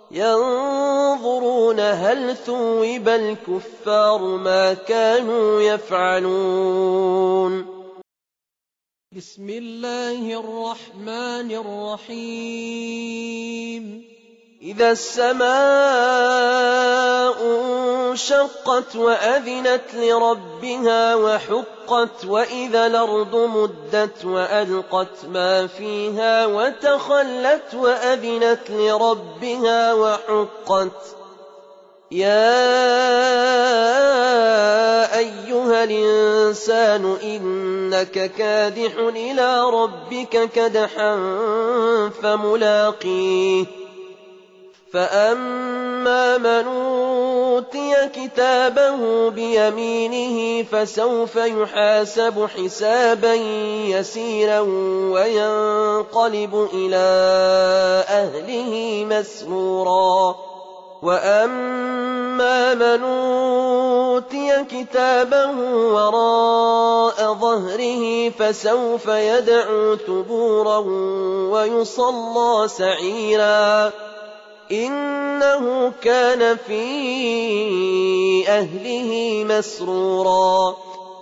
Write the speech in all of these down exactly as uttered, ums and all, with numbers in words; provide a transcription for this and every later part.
ينظرون هل ثوب الكفار ما كانوا يفعلون. بسم الله الرحمن الرحيم. إذا السماء انشقت وأذنت لربها وحقت وإذا الأرض مدت وألقت ما فيها وتخلت وأذنت لربها وحقت. يا أيها الإنسان إنك كادح إلى ربك كدحا فملاقيه. فأما من أوتي كتابه بيمينه فسوف يحاسب حسابا يسيرا وينقلب إلى أهله مسرورا. وأما من أوتي كتابه وراء ظهره فسوف يدعو ثبورا ويصلى سعيرا. إنه كان في أهله مسرورا.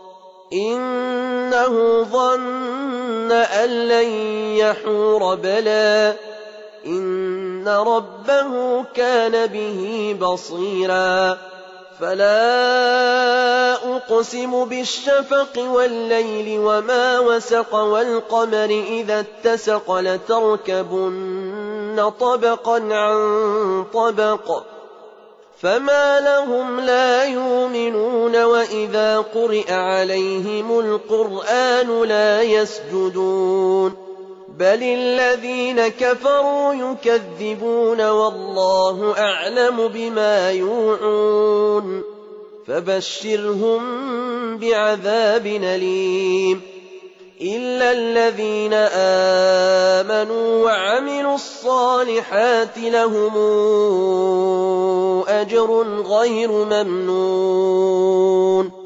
إنه ظن أن لن يحور بلى إن ربه كان به بصيرا. فلا أقسم بالشفق والليل وما وسق والقمر إذا اتسق لتركبن طبقا عن طبق فما لهم لا يؤمنون وإذا قرئ عليهم القرآن لا يسجدون بل الذين كفروا يكذبون والله أعلم بما يوعون فبشرهم بعذاب أليم إلا الذين آمنوا وعملوا الصالحات لهم أجر غير ممنون